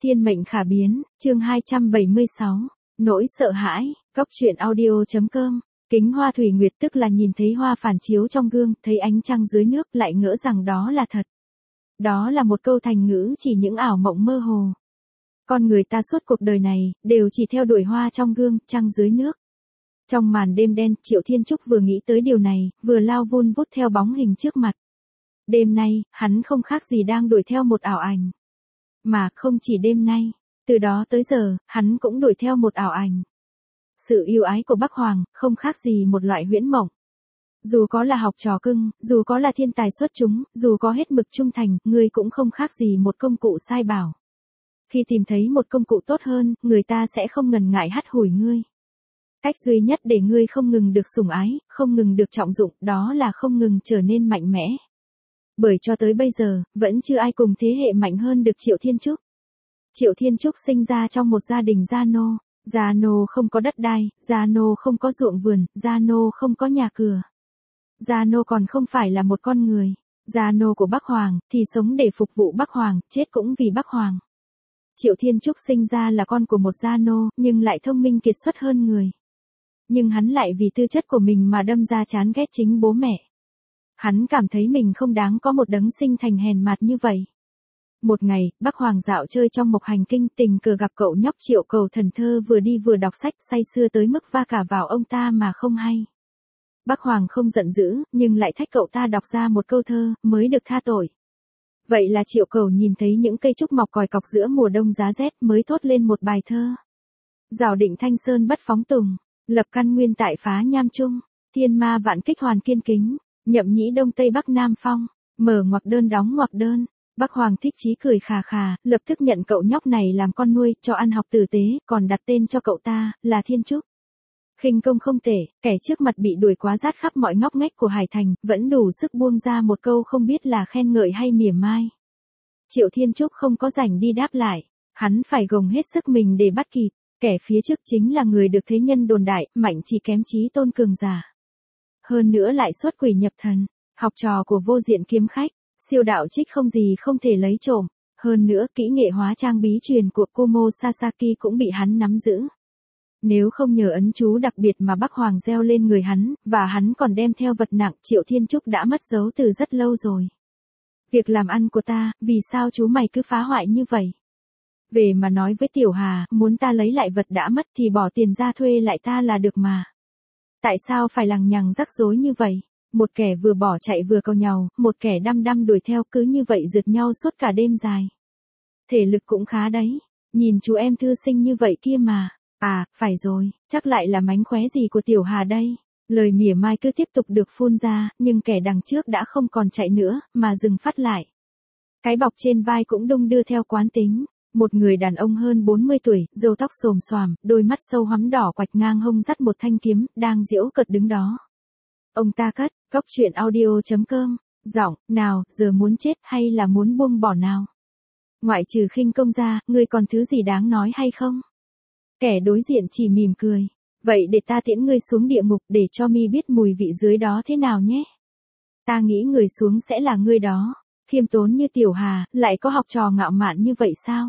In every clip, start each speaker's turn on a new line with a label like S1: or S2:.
S1: Thiên mệnh khả biến, chương 276, nỗi sợ hãi, góc truyện audio.com, kính hoa thủy nguyệt tức là nhìn thấy hoa phản chiếu trong gương, thấy ánh trăng dưới nước lại ngỡ rằng đó là thật. Đó là một câu thành ngữ chỉ những ảo mộng mơ hồ. Con người ta suốt cuộc đời này, đều chỉ theo đuổi hoa trong gương, trăng dưới nước. Trong màn đêm đen, Triệu Thiên Trúc vừa nghĩ tới điều này, vừa lao vun vút theo bóng hình trước mặt. Đêm nay, hắn không khác gì đang đuổi theo một ảo ảnh. Mà không chỉ đêm nay, từ đó tới giờ, hắn cũng đuổi theo một ảo ảnh. Sự yêu ái của Bắc Hoàng, không khác gì một loại huyễn mộng. Dù có là học trò cưng, dù có là thiên tài xuất chúng, dù có hết mực trung thành, ngươi cũng không khác gì một công cụ sai bảo. Khi tìm thấy một công cụ tốt hơn, người ta sẽ không ngần ngại hắt hủi ngươi. Cách duy nhất để ngươi không ngừng được sủng ái, không ngừng được trọng dụng, đó là không ngừng trở nên mạnh mẽ. Bởi cho tới bây giờ, vẫn chưa ai cùng thế hệ mạnh hơn được Triệu Thiên Trúc. Triệu Thiên Trúc sinh ra trong một gia đình gia nô. Gia nô không có đất đai, gia nô không có ruộng vườn, gia nô không có nhà cửa. Gia nô còn không phải là một con người. Gia nô của Bắc Hoàng, thì sống để phục vụ Bắc Hoàng, chết cũng vì Bắc Hoàng. Triệu Thiên Trúc sinh ra là con của một gia nô, nhưng lại thông minh kiệt xuất hơn người. Nhưng hắn lại vì tư chất của mình mà đâm ra chán ghét chính bố mẹ. Hắn cảm thấy mình không đáng có một đấng sinh thành hèn mạt như vậy. Một ngày, Bắc Hoàng dạo chơi trong Mộc Hành Kinh, tình cờ gặp cậu nhóc Triệu Cầu Thần thơ vừa đi vừa đọc sách, say sưa tới mức va cả vào ông ta mà không hay. Bắc Hoàng không giận dữ, nhưng lại thách cậu ta đọc ra một câu thơ, mới được tha tội. Vậy là Triệu Cầu nhìn thấy những cây trúc mọc còi cọc giữa mùa đông giá rét, mới thốt lên một bài thơ. Giảo định Thanh Sơn bất phóng tùng, lập căn nguyên tại phá nham trung, thiên ma vạn kích hoàn kiên kính, nhậm nhĩ đông tây bắc nam phong, mở ngoặc đơn đóng ngoặc đơn. Bắc Hoàng thích chí cười khà khà, lập tức nhận cậu nhóc này làm con nuôi, cho ăn học tử tế, còn đặt tên cho cậu ta là Thiên Trúc. Khinh công không tệ, kẻ trước mặt bị đuổi quá rát khắp mọi ngóc ngách của Hải Thành, vẫn đủ sức buông ra một câu không biết là khen ngợi hay mỉa mai. Triệu Thiên Trúc không có rảnh đi đáp lại, hắn phải gồng hết sức mình để bắt kịp. Kẻ phía trước chính là người được thế nhân đồn đại, mạnh chỉ kém chí tôn cường giả. Hơn nữa lại xuất quỷ nhập thần, học trò của Vô Diện kiếm khách, siêu đạo trích không gì không thể lấy trộm. Hơn nữa kỹ nghệ hóa trang bí truyền của Komo Sasaki cũng bị hắn nắm giữ. Nếu không nhờ ấn chú đặc biệt mà Bắc Hoàng gieo lên người hắn, và hắn còn đem theo vật nặng, Triệu Thiên Trúc đã mất dấu từ rất lâu rồi. Việc làm ăn của ta, vì sao chú mày cứ phá hoại như vậy? Về mà nói với Tiểu Hà, muốn ta lấy lại vật đã mất thì bỏ tiền ra thuê lại ta là được mà. Tại sao phải lằng nhằng rắc rối như vậy? Một kẻ vừa bỏ chạy vừa cầu nhàu, một kẻ đăm đăm đuổi theo, cứ như vậy rượt nhau suốt cả đêm dài. Thể lực cũng khá đấy, nhìn chú em thư sinh như vậy kia mà. À, phải rồi, chắc lại là mánh khóe gì của Tiểu Hà đây. Lời mỉa mai cứ tiếp tục được phun ra, nhưng kẻ đằng trước đã không còn chạy nữa, mà dừng phát lại. Cái bọc trên vai cũng đung đưa theo quán tính. Một người đàn ông hơn 40 tuổi, râu tóc xồm xoàm, đôi mắt sâu hoắm đỏ quạch ngang hông dắt một thanh kiếm, đang giễu cợt đứng đó. Ông ta cất, góc truyện audio.com, giọng, nào, giờ muốn chết hay là muốn buông bỏ nào? Ngoại trừ khinh công ra, ngươi còn thứ gì đáng nói hay không? Kẻ đối diện chỉ mỉm cười. Vậy để ta tiễn ngươi xuống địa ngục để cho mi biết mùi vị dưới đó thế nào nhé. Ta nghĩ người xuống sẽ là ngươi đó. Khiêm tốn như Tiểu Hà, lại có học trò ngạo mạn như vậy sao?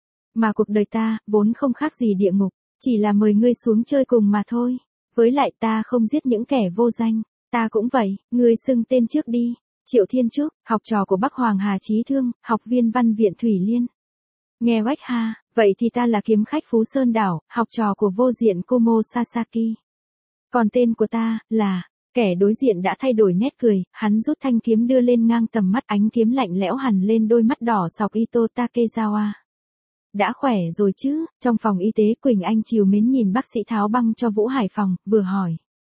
S1: Mà cuộc đời ta, vốn không khác gì địa ngục, chỉ là mời ngươi xuống chơi cùng mà thôi. Với lại ta không giết những kẻ vô danh, ta cũng vậy, ngươi xưng tên trước đi. Triệu Thiên Trúc, học trò của Bắc Hoàng Hà Chí Thương, học viên văn viện Thủy Liên. Nghe oách ha, vậy thì ta là kiếm khách Phú Sơn Đảo, học trò của Vô Diện Komo Sasaki. Còn tên của ta, là... Kẻ đối diện đã thay đổi nét cười, hắn rút thanh kiếm đưa lên ngang tầm mắt, ánh kiếm lạnh lẽo hằn lên đôi mắt đỏ sọc Ito Takezawa. Đã khỏe rồi chứ? Trong phòng y tế, Quỳnh Anh chiều mến nhìn bác sĩ tháo băng cho Vũ Hải Phong, vừa hỏi.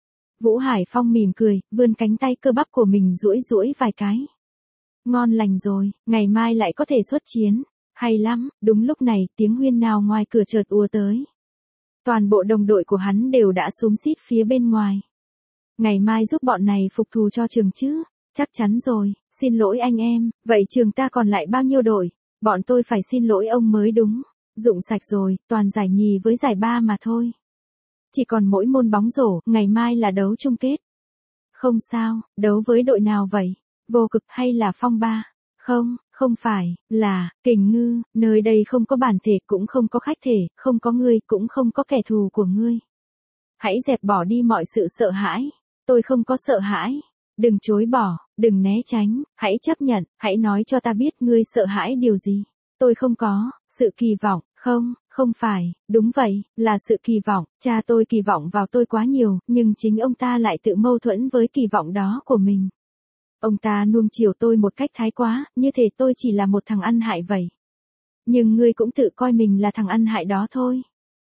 S1: Vũ Hải Phong mỉm cười, vươn cánh tay cơ bắp của mình duỗi duỗi vài cái. Ngon lành rồi, ngày mai lại có thể xuất chiến. Hay lắm. Đúng lúc này, tiếng huyên nào ngoài cửa chợt ùa tới. Toàn bộ đồng đội của hắn đều đã xúm xít phía bên ngoài. Ngày mai giúp bọn này phục thù cho trường chứ? Chắc chắn rồi, xin lỗi anh em, vậy trường ta còn lại bao nhiêu đội? Bọn tôi phải xin lỗi ông mới đúng. Dụng sạch rồi, toàn giải nhì với giải ba mà thôi. Chỉ còn mỗi môn bóng rổ, ngày mai là đấu chung kết. Không sao, đấu với đội nào vậy? Vô Cực hay là Phong Ba? Không Không phải, là, Kình Ngư, nơi đây không có bản thể cũng không có khách thể, không có ngươi cũng không có kẻ thù của ngươi. Hãy dẹp bỏ đi mọi sự sợ hãi. Tôi không có sợ hãi. Đừng chối bỏ, đừng né tránh, hãy chấp nhận, hãy nói cho ta biết ngươi sợ hãi điều gì. Tôi không có, sự kỳ vọng, không, không phải, đúng vậy, là sự kỳ vọng, cha tôi kỳ vọng vào tôi quá nhiều, nhưng chính ông ta lại tự mâu thuẫn với kỳ vọng đó của mình. Ông ta nuông chiều tôi một cách thái quá, như thể tôi chỉ là một thằng ăn hại vậy. Nhưng ngươi cũng tự coi mình là thằng ăn hại đó thôi.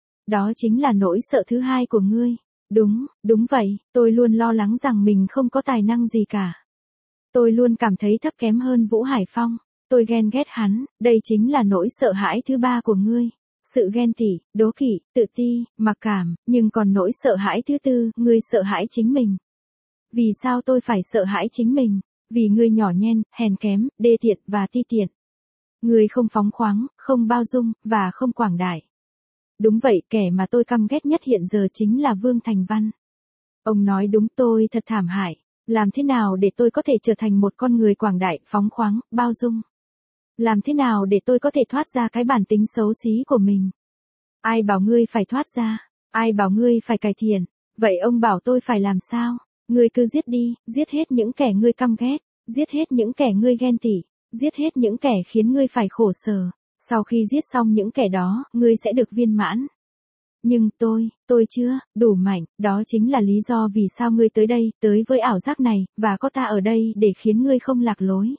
S1: Đó chính là nỗi sợ thứ hai của ngươi. Đúng, đúng vậy, tôi luôn lo lắng rằng mình không có tài năng gì cả. Tôi luôn cảm thấy thấp kém hơn Vũ Hải Phong. Tôi ghen ghét hắn, đây chính là nỗi sợ hãi thứ ba của ngươi. Sự ghen tị, đố kỵ, tự ti, mặc cảm, nhưng còn nỗi sợ hãi thứ tư, ngươi sợ hãi chính mình. Vì sao tôi phải sợ hãi chính mình? Vì ngươi nhỏ nhen, hèn kém, đê tiện và ti tiện. Ngươi không phóng khoáng, không bao dung, và không quảng đại. Đúng vậy, kẻ mà tôi căm ghét nhất hiện giờ chính là Vương Thành Văn. Ông nói đúng, tôi thật thảm hại. Làm thế nào để tôi có thể trở thành một con người quảng đại, phóng khoáng, bao dung? Làm thế nào để tôi có thể thoát ra cái bản tính xấu xí của mình? Ai bảo ngươi phải thoát ra? Ai bảo ngươi phải cải thiện? Vậy ông bảo tôi phải làm sao? Ngươi cứ giết đi, giết hết những kẻ ngươi căm ghét, giết hết những kẻ ngươi ghen tị, giết hết những kẻ khiến ngươi phải khổ sở. Sau khi giết xong những kẻ đó, ngươi sẽ được viên mãn. Nhưng tôi chưa đủ mạnh, đó chính là lý do vì sao ngươi tới đây, tới với ảo giác này, và có ta ở đây để khiến ngươi không lạc lối.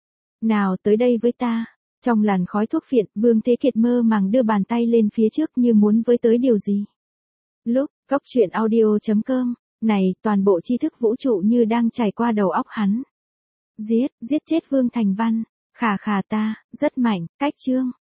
S1: Nào tới đây với ta. Trong làn khói thuốc phiện, Vương Thế Kiệt mơ màng đưa bàn tay lên phía trước như muốn với tới điều gì. Lúc, Cóc Truyện Audio.com, này, toàn bộ tri thức vũ trụ như đang trải qua đầu óc hắn. Giết chết Vương Thành Văn. Khà ta, rất mạnh, cách chương.